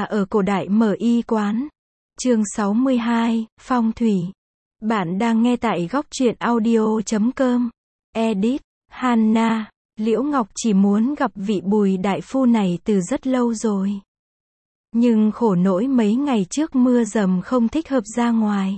ở cổ đại mở y quán. Chương 62, Phong thủy. Bạn đang nghe tại góc truyện audio.com. Edit, Hanna. Liễu Ngọc chỉ muốn gặp vị Bùi đại phu này từ rất lâu rồi. Nhưng khổ nỗi mấy ngày trước mưa dầm không thích hợp ra ngoài.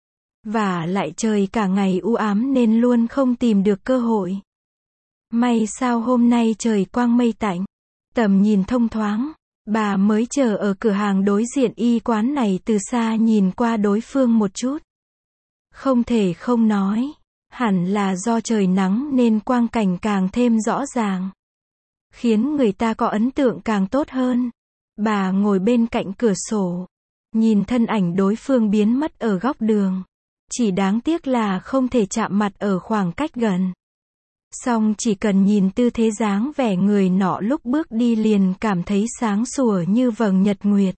Và lại trời cả ngày u ám nên luôn không tìm được cơ hội. May sao hôm nay trời quang mây tạnh, tầm nhìn thông thoáng. Bà mới chờ ở cửa hàng đối diện y quán này từ xa nhìn qua đối phương một chút. Không thể không nói, hẳn là do trời nắng nên quang cảnh càng thêm rõ ràng, khiến người ta có ấn tượng càng tốt hơn. Bà ngồi bên cạnh cửa sổ, nhìn thân ảnh đối phương biến mất ở góc đường. Chỉ đáng tiếc là không thể chạm mặt ở khoảng cách gần. Song chỉ cần nhìn tư thế dáng vẻ người nọ lúc bước đi liền cảm thấy sáng sủa như vầng nhật nguyệt,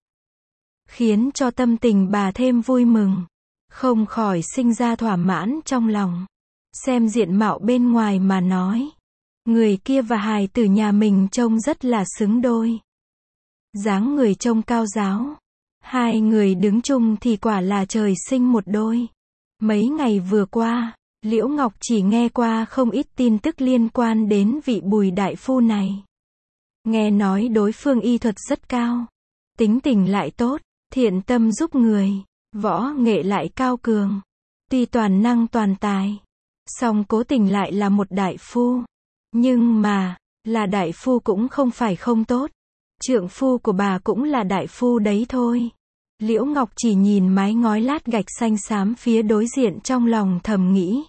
khiến cho tâm tình bà thêm vui mừng, không khỏi sinh ra thỏa mãn trong lòng. Xem diện mạo bên ngoài mà nói, người kia và hài tử nhà mình trông rất là xứng đôi. Dáng người trông cao ráo, hai người đứng chung thì quả là trời sinh một đôi. Mấy ngày vừa qua, Liễu Ngọc chỉ nghe qua không ít tin tức liên quan đến vị Bùi đại phu này. Nghe nói đối phương y thuật rất cao, tính tình lại tốt, thiện tâm giúp người, võ nghệ lại cao cường. Tuy toàn năng toàn tài, song cố tình lại là một đại phu. Nhưng mà, là đại phu cũng không phải không tốt. Trượng phu của bà cũng là đại phu đấy thôi. Liễu Ngọc chỉ nhìn mái ngói lát gạch xanh xám phía đối diện trong lòng thầm nghĩ.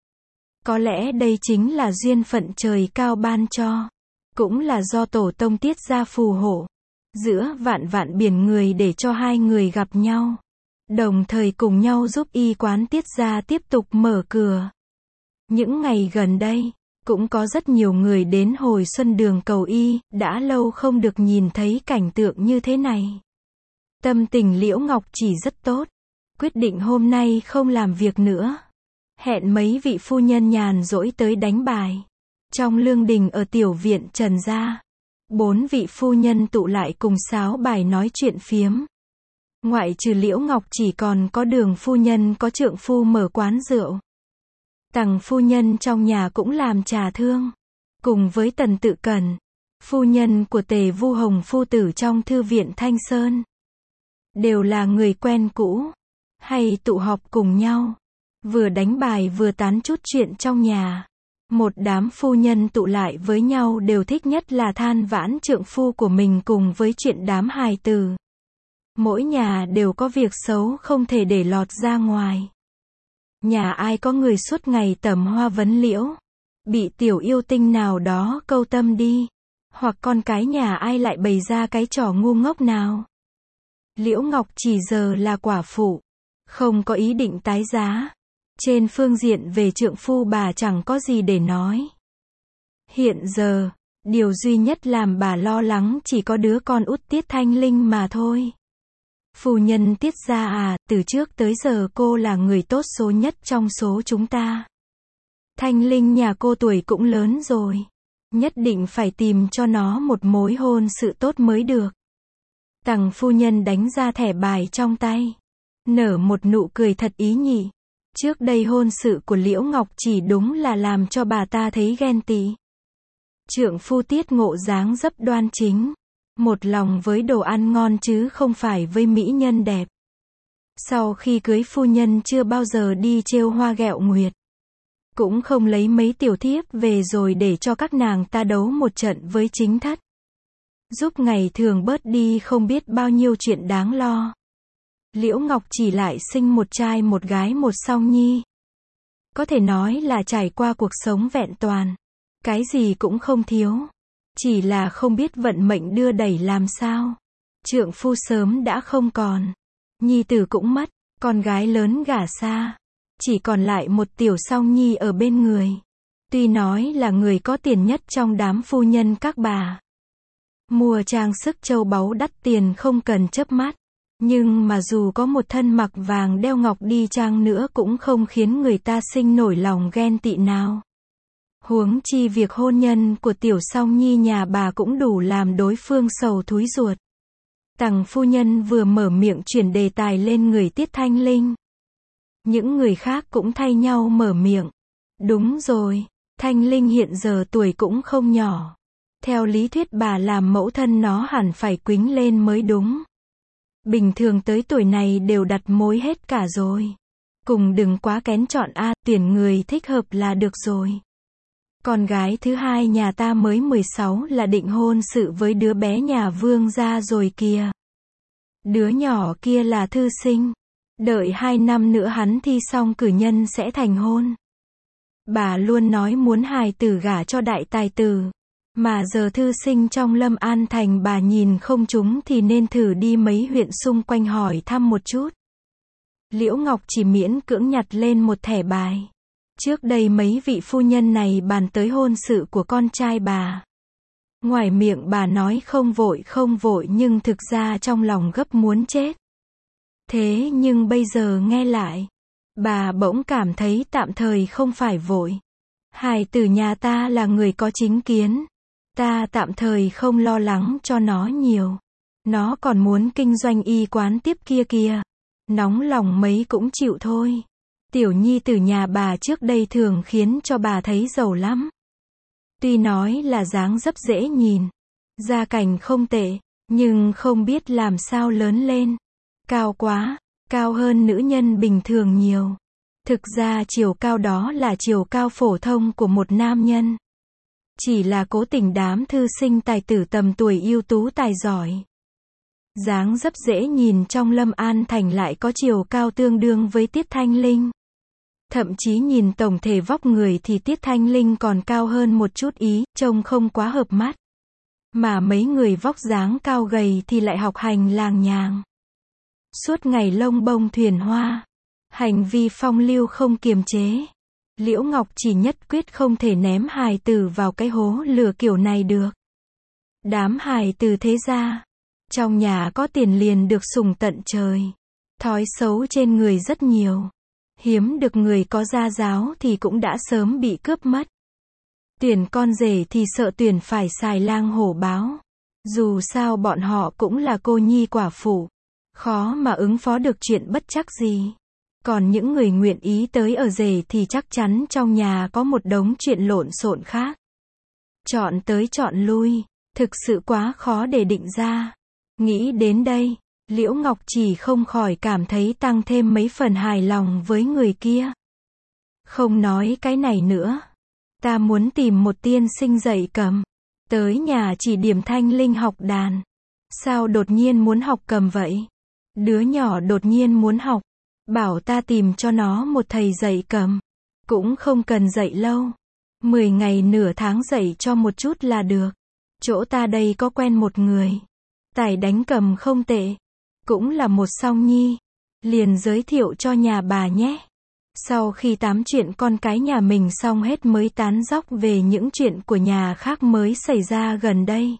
Có lẽ đây chính là duyên phận trời cao ban cho. Cũng là do tổ tông tiết ra phù hộ. Giữa vạn vạn biển người để cho hai người gặp nhau. Đồng thời cùng nhau giúp y quán tiết ra tiếp tục mở cửa. Những ngày gần đây, cũng có rất nhiều người đến Hồi Xuân Đường cầu y, đã lâu không được nhìn thấy cảnh tượng như thế này. Tâm tình Liễu Ngọc chỉ rất tốt, quyết định hôm nay không làm việc nữa. Hẹn mấy vị phu nhân nhàn rỗi tới đánh bài. Trong lương đình ở tiểu viện Trần gia, 4 vị phu nhân tụ lại cùng sáo bài nói chuyện phiếm. Ngoại trừ Liễu Ngọc chỉ còn có Đường phu nhân có trượng phu mở quán rượu. Tằng phu nhân trong nhà cũng làm trà thương. Cùng với Tần Tự Cần, phu nhân của Tề Vu Hồng phu tử trong thư viện Thanh Sơn. Đều là người quen cũ, hay tụ họp cùng nhau, vừa đánh bài vừa tán chút chuyện trong nhà. Một đám phu nhân tụ lại với nhau đều thích nhất là than vãn trượng phu của mình cùng với chuyện đám hài tử. Mỗi nhà đều có việc xấu không thể để lọt ra ngoài. Nhà ai có người suốt ngày tẩm hoa vấn liễu, bị tiểu yêu tinh nào đó câu tâm đi, hoặc con cái nhà ai lại bày ra cái trò ngu ngốc nào. Liễu Ngọc chỉ giờ là quả phụ, không có ý định tái giá. Trên phương diện về trượng phu bà chẳng có gì để nói. Hiện giờ, điều duy nhất làm bà lo lắng chỉ có đứa con út Tiết Thanh Linh mà thôi. Phu nhân Tiết gia à, từ trước tới giờ cô là người tốt số nhất trong số chúng ta. Thanh Linh nhà cô tuổi cũng lớn rồi, nhất định phải tìm cho nó một mối hôn sự tốt mới được. Tằng phu nhân đánh ra thẻ bài trong tay, nở một nụ cười thật ý nhị. Trước đây hôn sự của Liễu Ngọc chỉ đúng là làm cho bà ta thấy ghen tị. Trượng phu Tiết Ngộ dáng dấp đoan chính, một lòng với đồ ăn ngon chứ không phải với mỹ nhân đẹp. Sau khi cưới phu nhân chưa bao giờ đi trêu hoa ghẹo nguyệt, cũng không lấy mấy tiểu thiếp về rồi để cho các nàng ta đấu một trận với chính thất, giúp ngày thường bớt đi không biết bao nhiêu chuyện đáng lo. Liễu Ngọc chỉ lại sinh một trai một gái một song nhi. Có thể nói là trải qua cuộc sống vẹn toàn, cái gì cũng không thiếu. Chỉ là không biết vận mệnh đưa đẩy làm sao. Trượng phu sớm đã không còn, nhi tử cũng mất, con gái lớn gả xa, chỉ còn lại một tiểu song nhi ở bên người. Tuy nói là người có tiền nhất trong đám phu nhân các bà, mua trang sức châu báu đắt tiền không cần chớp mắt, nhưng mà dù có một thân mặc vàng đeo ngọc đi chăng nữa cũng không khiến người ta sinh nổi lòng ghen tị nào. Huống chi việc hôn nhân của tiểu song nhi nhà bà cũng đủ làm đối phương sầu thúi ruột. Tằng phu nhân vừa mở miệng chuyển đề tài lên người Tiết Thanh Linh. Những người khác cũng thay nhau mở miệng. Đúng rồi, Thanh Linh hiện giờ tuổi cũng không nhỏ. Theo lý thuyết bà làm mẫu thân nó hẳn phải quýnh lên mới đúng. Bình thường tới tuổi này đều đặt mối hết cả rồi. Cùng đừng quá kén chọn tuyển người thích hợp là được rồi. Con gái thứ hai nhà ta mới 16 là định hôn sự với đứa bé nhà Vương gia rồi kìa. Đứa nhỏ kia là thư sinh. Đợi 2 năm nữa hắn thi xong cử nhân sẽ thành hôn. Bà luôn nói muốn hài tử gả cho đại tài tử. Mà giờ thư sinh trong Lâm An Thành bà nhìn không trúng thì nên thử đi mấy huyện xung quanh hỏi thăm một chút. Liễu Ngọc chỉ miễn cưỡng nhặt lên một thẻ bài. Trước đây mấy vị phu nhân này bàn tới hôn sự của con trai bà. Ngoài miệng bà nói không vội nhưng thực ra trong lòng gấp muốn chết. Thế nhưng bây giờ nghe lại, bà bỗng cảm thấy tạm thời không phải vội. Hài tử nhà ta là người có chính kiến. Ta tạm thời không lo lắng cho nó nhiều. Nó còn muốn kinh doanh y quán tiếp kia kìa. Nóng lòng mấy cũng chịu thôi. Tiểu nhi tử nhà bà trước đây thường khiến cho bà thấy giàu lắm. Tuy nói là dáng dấp dễ nhìn, gia cảnh không tệ, nhưng không biết làm sao lớn lên. Cao quá, cao hơn nữ nhân bình thường nhiều. Thực ra chiều cao đó là chiều cao phổ thông của một nam nhân. Chỉ là cố tình đám thư sinh tài tử tầm tuổi ưu tú tài giỏi. Dáng dấp dễ nhìn trong Lâm An Thành lại có chiều cao tương đương với Tiết Thanh Linh. Thậm chí nhìn tổng thể vóc người thì Tiết Thanh Linh còn cao hơn một chút trông không quá hợp mắt. Mà mấy người vóc dáng cao gầy thì lại học hành làng nhàng. Suốt ngày lông bông thuyền hoa. Hành vi phong lưu không kiềm chế. Liễu Ngọc chỉ nhất quyết không thể ném hài tử vào cái hố lửa kiểu này được. Đám hài tử thế gia. Trong nhà có tiền liền được sủng tận trời. Thói xấu trên người rất nhiều. Hiếm được người có gia giáo thì cũng đã sớm bị cướp mất. Tuyển con rể thì sợ tuyển phải xài lang hổ báo. Dù sao bọn họ cũng là cô nhi quả phụ. Khó mà ứng phó được chuyện bất trắc gì. Còn những người nguyện ý tới ở rể thì chắc chắn trong nhà có một đống chuyện lộn xộn khác. Chọn tới chọn lui, thực sự quá khó để định ra. Nghĩ đến đây, Liễu Ngọc chỉ không khỏi cảm thấy tăng thêm mấy phần hài lòng với người kia. Không nói cái này nữa. Ta muốn tìm một tiên sinh dạy cầm. Tới nhà chỉ điểm Thanh Linh học đàn. Sao đột nhiên muốn học cầm vậy? Đứa nhỏ đột nhiên muốn học. Bảo ta tìm cho nó một thầy dạy cầm. Cũng không cần dạy lâu. 10 ngày nửa tháng dạy cho một chút là được. Chỗ ta đây có quen một người. Tài đánh cầm không tệ. Cũng là một song nhi. Liền giới thiệu cho nhà bà nhé. Sau khi tám chuyện con cái nhà mình xong hết mới tán dóc về những chuyện của nhà khác mới xảy ra gần đây.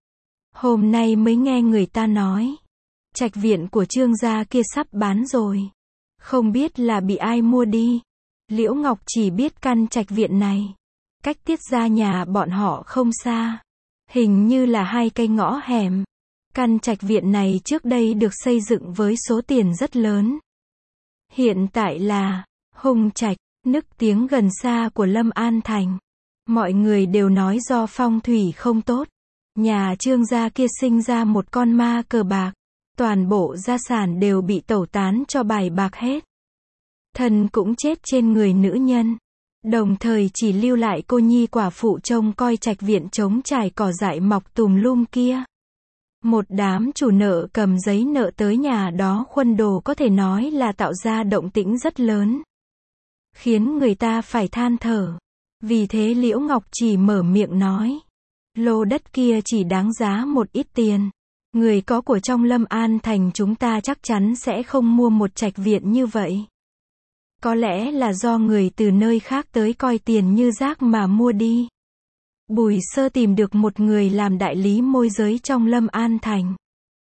Hôm nay mới nghe người ta nói. Trạch viện của Trương gia kia sắp bán rồi. Không biết là bị ai mua đi. Liễu Ngọc chỉ biết căn trạch viện này. Cách Tiết gia nhà bọn họ không xa. Hình như là 2 cây ngõ hẻm. Căn trạch viện này trước đây được xây dựng với số tiền rất lớn. Hiện tại là Hùng Trạch, nức tiếng gần xa của Lâm An Thành. Mọi người đều nói do phong thủy không tốt. Nhà Trương gia kia sinh ra một con ma cờ bạc. Toàn bộ gia sản đều bị tẩu tán cho bài bạc hết. Thần cũng chết trên người nữ nhân. Đồng thời chỉ lưu lại cô nhi quả phụ trông coi trạch viện trống trải cỏ dại mọc tùm lum kia. Một đám chủ nợ cầm giấy nợ tới nhà đó khuân đồ có thể nói là tạo ra động tĩnh rất lớn. Khiến người ta phải than thở. Vì thế Liễu Ngọc chỉ mở miệng nói. Lô đất kia chỉ đáng giá một ít tiền. Người có của trong Lâm An Thành chúng ta chắc chắn sẽ không mua một trạch viện như vậy. Có lẽ là do người từ nơi khác tới coi tiền như rác mà mua đi. Bùi Sơ tìm được một người làm đại lý môi giới trong Lâm An Thành.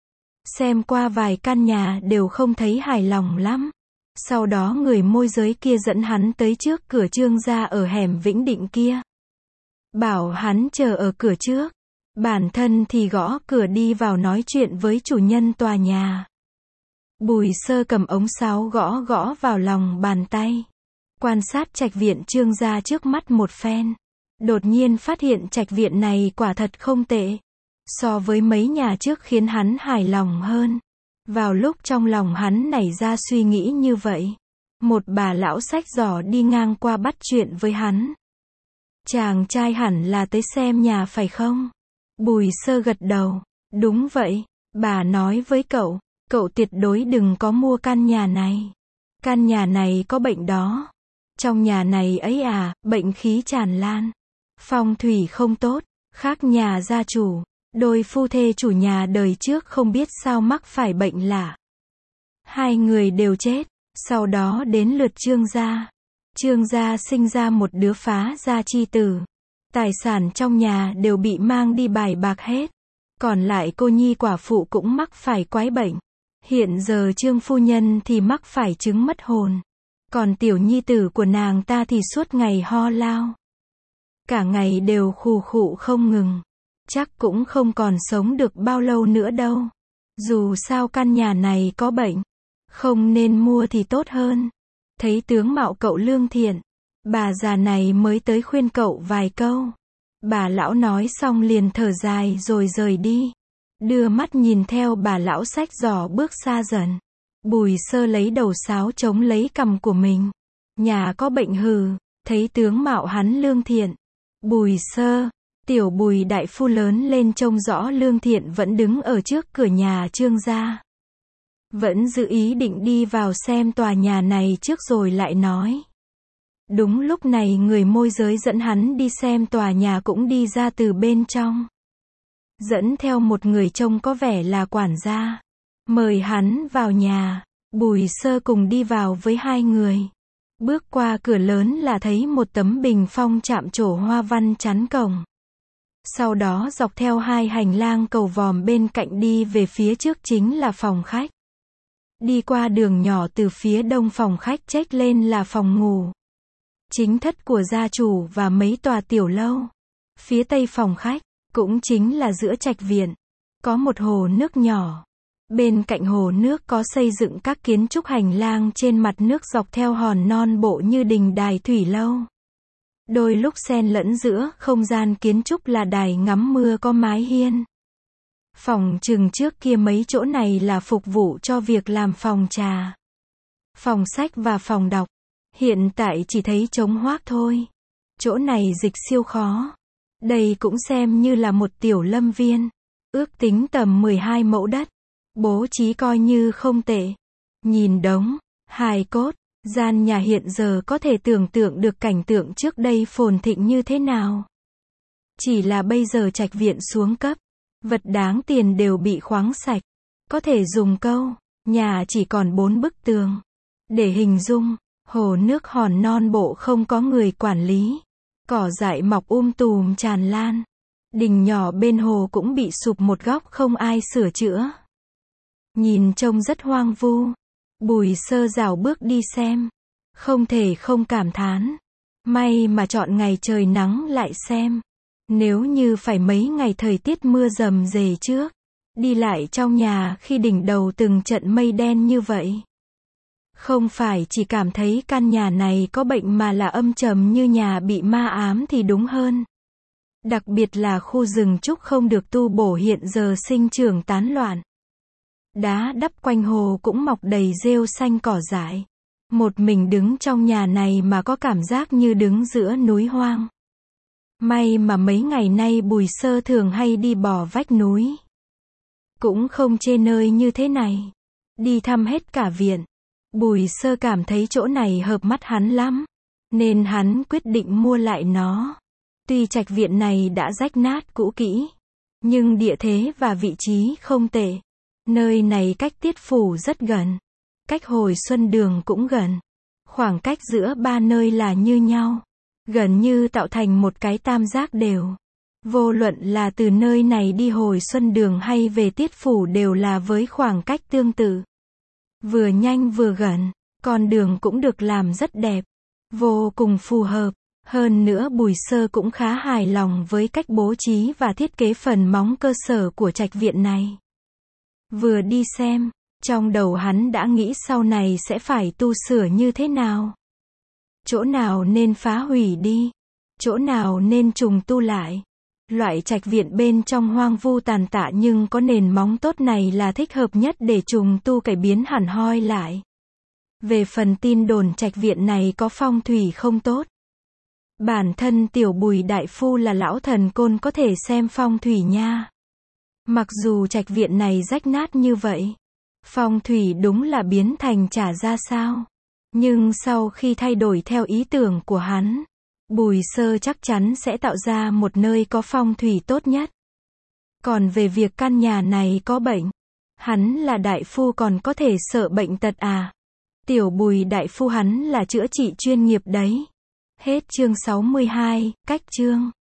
Xem qua vài căn nhà đều không thấy hài lòng lắm. Sau đó người môi giới kia dẫn hắn tới trước cửa Trương gia ở hẻm Vĩnh Định kia. Bảo hắn chờ ở cửa trước. Bản thân thì gõ cửa đi vào nói chuyện với chủ nhân tòa nhà. Bùi Sơ cầm ống sáo gõ gõ vào lòng bàn tay. Quan sát trạch viện Trương gia trước mắt một phen. Đột nhiên phát hiện trạch viện này quả thật không tệ. So với mấy nhà trước khiến hắn hài lòng hơn. Vào lúc trong lòng hắn nảy ra suy nghĩ như vậy, một bà lão sách giỏ đi ngang qua bắt chuyện với hắn. Chàng trai hẳn là tới xem nhà phải không? Bùi Sơ gật đầu. Đúng vậy, bà nói với cậu tuyệt đối đừng có mua căn nhà này. Căn nhà này có bệnh đó. Trong nhà này ấy à, bệnh khí tràn lan. Phong thủy không tốt, khác nhà gia chủ. Đôi phu thê chủ nhà đời trước không biết sao mắc phải bệnh lạ. Hai người đều chết, sau đó đến lượt Trương gia. Trương gia sinh ra một đứa phá gia chi tử. Tài sản trong nhà đều bị mang đi bài bạc hết. Còn lại cô nhi quả phụ cũng mắc phải quái bệnh. Hiện giờ Trương phu nhân thì mắc phải chứng mất hồn. Còn tiểu nhi tử của nàng ta thì suốt ngày ho lao. Cả ngày đều khù khụ không ngừng. Chắc cũng không còn sống được bao lâu nữa đâu. Dù sao căn nhà này có bệnh, không nên mua thì tốt hơn. Thấy tướng mạo cậu lương thiện, bà già này mới tới khuyên cậu vài câu. Bà lão nói xong liền thở dài rồi rời đi. Đưa mắt nhìn theo bà lão xách giỏ bước xa dần. Bùi Sơ lấy đầu sáo chống lấy cằm của mình. Nhà có bệnh hừ, thấy tướng mạo hắn lương thiện. Bùi Sơ, tiểu Bùi đại phu lớn lên trông rõ lương thiện vẫn đứng ở trước cửa nhà Trương gia. Vẫn giữ ý định đi vào xem tòa nhà này trước rồi lại nói. Đúng lúc này người môi giới dẫn hắn đi xem tòa nhà cũng đi ra từ bên trong. Dẫn theo một người trông có vẻ là quản gia. Mời hắn vào nhà. Bùi Sơ cùng đi vào với hai người. Bước qua cửa lớn là thấy một tấm bình phong chạm trổ hoa văn chắn cổng. Sau đó dọc theo hai hành lang cầu vòm bên cạnh đi về phía trước chính là phòng khách. Đi qua đường nhỏ từ phía đông phòng khách chếch lên là phòng ngủ. Chính thất của gia chủ và mấy tòa tiểu lâu. Phía tây phòng khách, cũng chính là giữa trạch viện, có một hồ nước nhỏ. Bên cạnh hồ nước có xây dựng các kiến trúc hành lang trên mặt nước dọc theo hòn non bộ như đình đài thủy lâu. Đôi lúc xen lẫn giữa không gian kiến trúc là đài ngắm mưa có mái hiên. Phòng chừng trước kia mấy chỗ này là phục vụ cho việc làm phòng trà, phòng sách và phòng đọc. Hiện tại chỉ thấy trống hoác thôi. Chỗ này dịch siêu khó. Đây cũng xem như là một tiểu lâm viên. Ước tính tầm 12 mẫu đất. Bố trí coi như không tệ. Nhìn đống hài cốt, gian nhà hiện giờ có thể tưởng tượng được cảnh tượng trước đây phồn thịnh như thế nào. Chỉ là bây giờ trạch viện xuống cấp. Vật đáng tiền đều bị khoáng sạch. Có thể dùng câu, nhà chỉ còn 4 bức tường. Để hình dung, hồ nước hòn non bộ không có người quản lý. Cỏ dại mọc tùm tràn lan. Đình nhỏ bên hồ cũng bị sụp một góc không ai sửa chữa. Nhìn trông rất hoang vu. Bùi Sơ rảo bước đi xem. Không thể không cảm thán. May mà chọn ngày trời nắng lại xem. Nếu như phải mấy ngày thời tiết mưa rầm rề trước, đi lại trong nhà khi đỉnh đầu từng trận mây đen như vậy. Không phải chỉ cảm thấy căn nhà này có bệnh mà là âm trầm như nhà bị ma ám thì đúng hơn. Đặc biệt là khu rừng trúc không được tu bổ hiện giờ sinh trưởng tán loạn. Đá đắp quanh hồ cũng mọc đầy rêu xanh cỏ dại. Một mình đứng trong nhà này mà có cảm giác như đứng giữa núi hoang. May mà mấy ngày nay Bùi Sơ thường hay đi bò vách núi. Cũng không chê nơi như thế này. Đi thăm hết cả viện. Bùi Sơ cảm thấy chỗ này hợp mắt hắn lắm. Nên hắn quyết định mua lại nó. Tuy trạch viện này đã rách nát cũ kỹ. Nhưng địa thế và vị trí không tệ. Nơi này cách Tiết Phủ rất gần. Cách Hồi Xuân Đường cũng gần. Khoảng cách giữa ba nơi là như nhau. Gần như tạo thành một cái tam giác đều. Vô luận là từ nơi này đi Hồi Xuân Đường hay về Tiết Phủ đều là với khoảng cách tương tự. Vừa nhanh vừa gần, con đường cũng được làm rất đẹp. Vô cùng phù hợp. Hơn nữa Bùi Sơ cũng khá hài lòng với cách bố trí và thiết kế phần móng cơ sở của trạch viện này. Vừa đi xem, trong đầu hắn đã nghĩ sau này sẽ phải tu sửa như thế nào. Chỗ nào nên phá hủy đi, chỗ nào nên trùng tu lại. Loại trạch viện bên trong hoang vu tàn tạ nhưng có nền móng tốt này là thích hợp nhất để trùng tu cải biến hẳn hoi lại. Về phần tin đồn trạch viện này có phong thủy không tốt, bản thân tiểu Bùi đại phu là lão thần côn có thể xem phong thủy nha. Mặc dù trạch viện này rách nát như vậy, phong thủy đúng là biến thành chả ra sao. Nhưng sau khi thay đổi theo ý tưởng của hắn, Bùi Sơ chắc chắn sẽ tạo ra một nơi có phong thủy tốt nhất. Còn về việc căn nhà này có bệnh, hắn là đại phu còn có thể sợ bệnh tật à? Tiểu Bùi đại phu hắn là chữa trị chuyên nghiệp đấy. Hết chương 62, cách chương.